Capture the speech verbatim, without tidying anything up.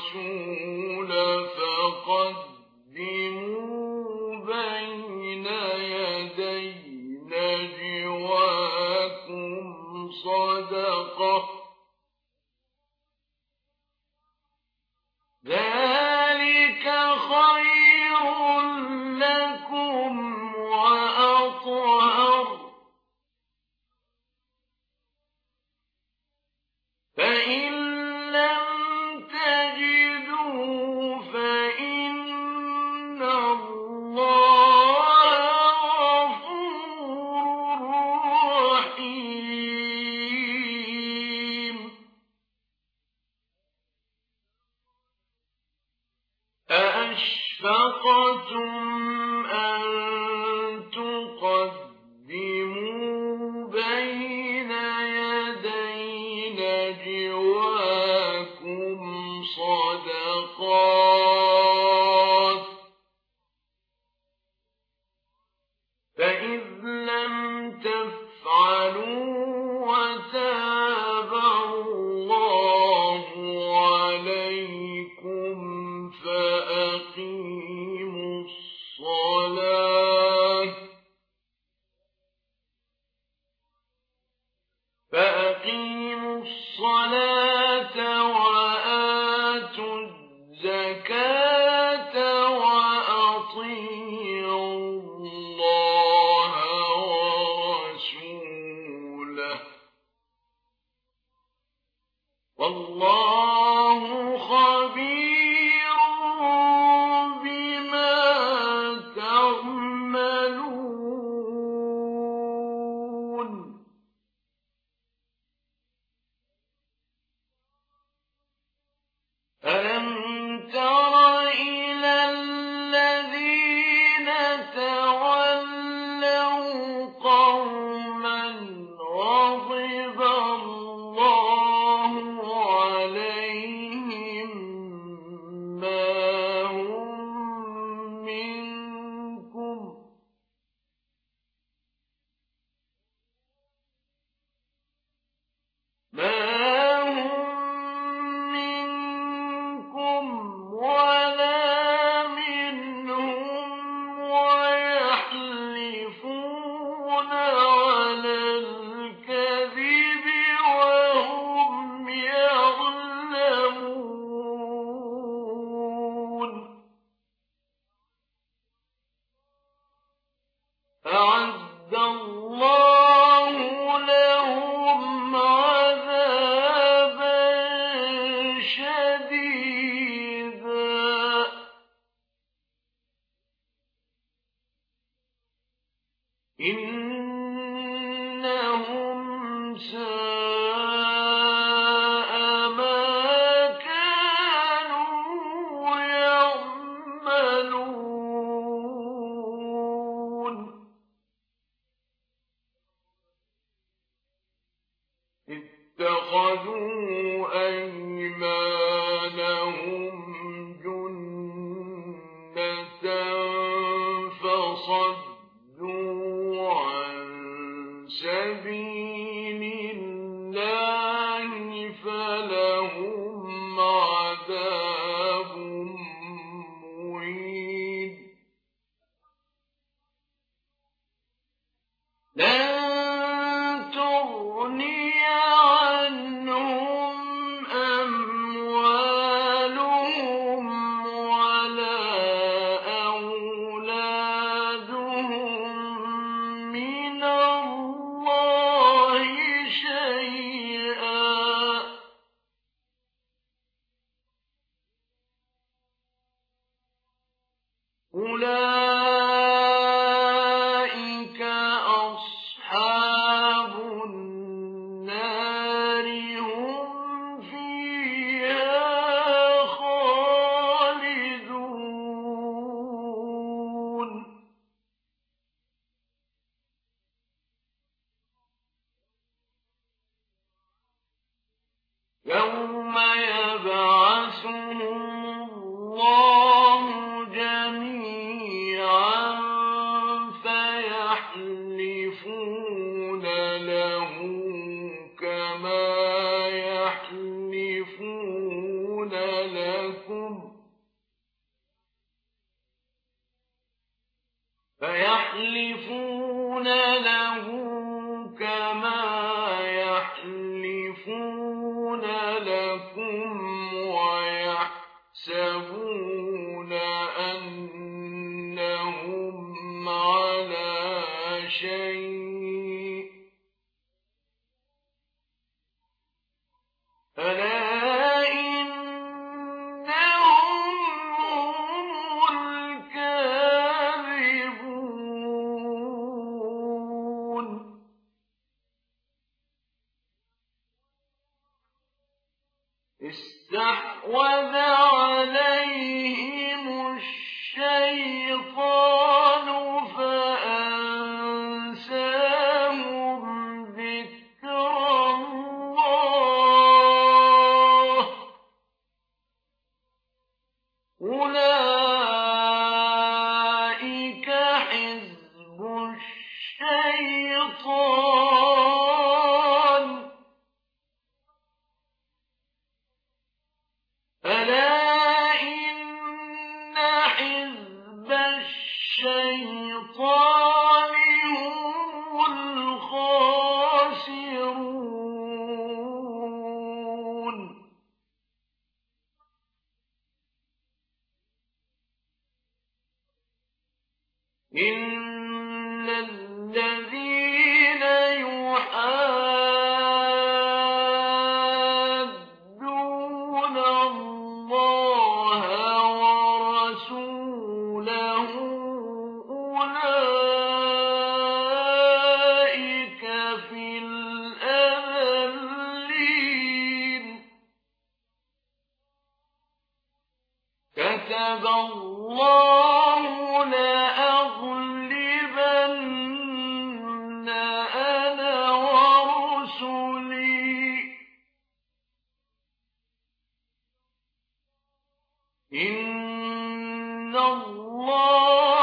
والرسول فقدموا بين يدي نجواكم صدقة ذلك خير لكم وأطهر فإن لم تجدوا فإن الله غفور رحيم أأشفقتم أن تقدموا بين يدي نجواكم صدقات فإذ لم تفعلوا وتاب الله عليكم فأقيموا الصلاة فأقيموا الصلاة وآتوا الزكاة وأطيعوا الله ورسوله والله خبير بما تعملون ألم تر إلى الذين تولوا قوما غضب الله عليهم ما هم منكم ما هم ولا منهم ويحلفون على الكذب وهم يعلمون أعد الله لهم عذابا شديدا إنهم ساء ما كانوا يعملون اتخذوا أيمانهم جنة فصدوا عن سبيل الله فلهم عذاب مهين لن تغني عنهم أموالهم ولا أولادهم من الله شيئا أولئك أصحاب النار هم فيها خالدون يوم يبعثهم الله جميعا لكم فيحلفون له كما يحلفون لكم ويحسبون أنهم على شيء ألا إنهم هم الكاذبون استحوذ عليهم الشيطان فأنساهم ذكر الله أولئك حزب الشيطان ألا إن حزب الشيطان هم الخاسرون إن الذين يحادون الله ورسوله أولئك في الأذلين كتب الله لأغلبن أنا ورسلي إن الله